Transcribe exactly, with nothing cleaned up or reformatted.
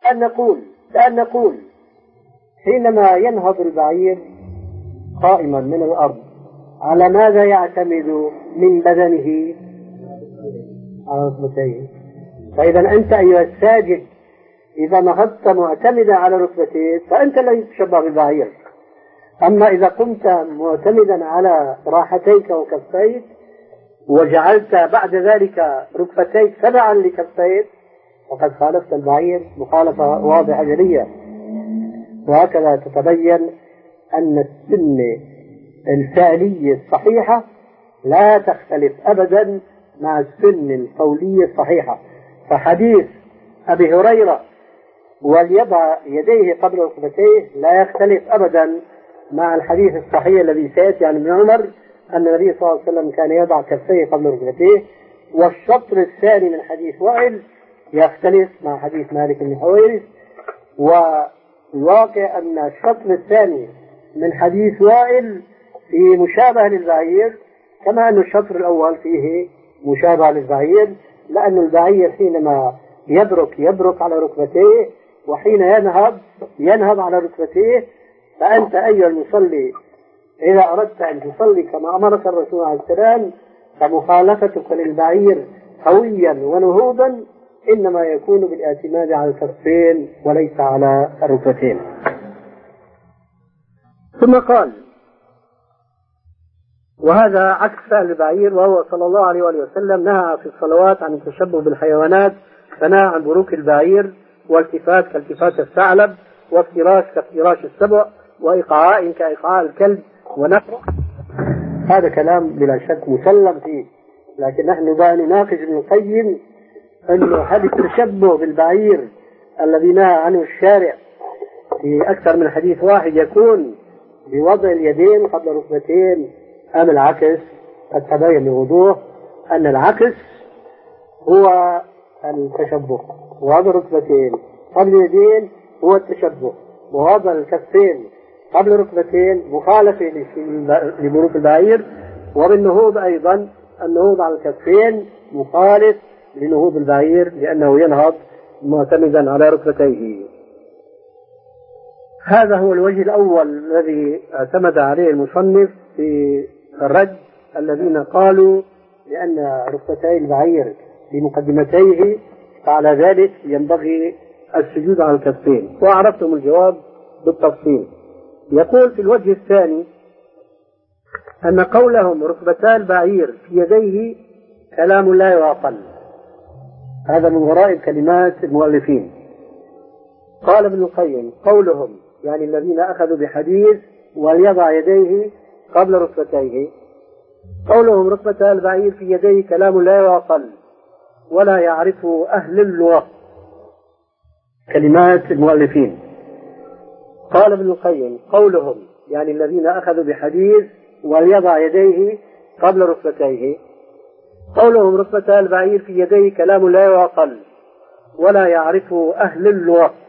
أن نقول أن نقول حينما ينهض البعير قائما من الأرض على ماذا يعتمد من بدنه؟ على ركبتيه. فإذا أنت أيها الساجد إذا نهضت معتمدا على ركبتيك فأنت لا تشبه بالبعير. أما إذا قمت معتمدا على راحتيك وكفيك وجعلت بعد ذلك ركبتيك تبعا لكفيك وقد خالفت البعير مخالفة واضحة جلية. وهكذا تتبين أن السنة الفعلية الصحيحة لا تختلف أبدا مع السنة القولية الصحيحة. فحديث أبي هريرة وليضع يديه قبل ركبتيه لا يختلف أبدا مع الحديث الصحيح الذي سيأتي عن ابن عمر أن النبي صلى الله عليه وسلم كان يضع كفيه قبل ركبتيه. والشطر الثاني من حديث وائل يختلف مع حديث مالك بن حويرث. والواقع أن الشطر الثاني من حديث وائل فيه مشابه للبعير كما أن الشطر الأول فيه مشابه للبعير، لأن البعير حينما يبرك يبرك على ركبتيه وحين ينهض ينهض على ركبتيه. فأنت أيها المصلي إذا أردت أن تصلي كما أمرك الرسول عليه السلام فمخالفتك للبعير قويا ونهوضا إنما يكون بالاعتماد على الكفين وليس على الركبتين. ثم قال وهذا عكس فعل البعير، وهو صلى الله عليه وسلم نهى في الصلوات عن التشبه بالحيوانات، فنهى عن بروك البعير والتفات كالتفات الثعلب وافتراش كافتراش السبع وإيقاع كإيقاع الكلب ونفر. هذا كلام بلا شك مسلم فيه، لكن نحن بقى نناقش ابن القيم أنه هذا التشبه بالبعير الذي نهى عنه الشارع في أكثر من حديث واحد يكون بوضع اليدين قبل ركبتين أم العكس. قد تبين بوضوح أن العكس هو التشبه، ووضع ركبتين قبل اليدين هو التشبه، ووضع الكفين قبل ركبتين مخالفة لبروك البعير. وبالنهوض أيضا النهوض على الكفين مخالف لنهوض البعير لأنه ينهض معتمدا على ركبتيه. هذا هو الوجه الأول الذي اعتمد عليه المصنف في الرد الذين قالوا لأن ركبتي البعير في مقدمتيه فعلى ذلك ينبغي السجود على الكفين، وعرفتم الجواب بالتفصيل. يقول في الوجه الثاني أن قولهم ركبتا البعير في يديه كلام لا يعقل. هذا من وراء كلمات المؤلفين. قال ابن القيم قولهم يعني الذين أخذوا بحديث وليضع يديه قبل ركبتيه، قولهم ركبتا البعير في يديه كلام لا يعقل ولا يعرفه أهل اللغة. كلمات المؤلفين. قال ابن القيم قولهم يعني الذين أخذوا بحديث وليضع يديه قبل ركبتيه، قولهم ركبتا البعير في يديه كلام لا يعقل ولا يعرفه أهل اللغة.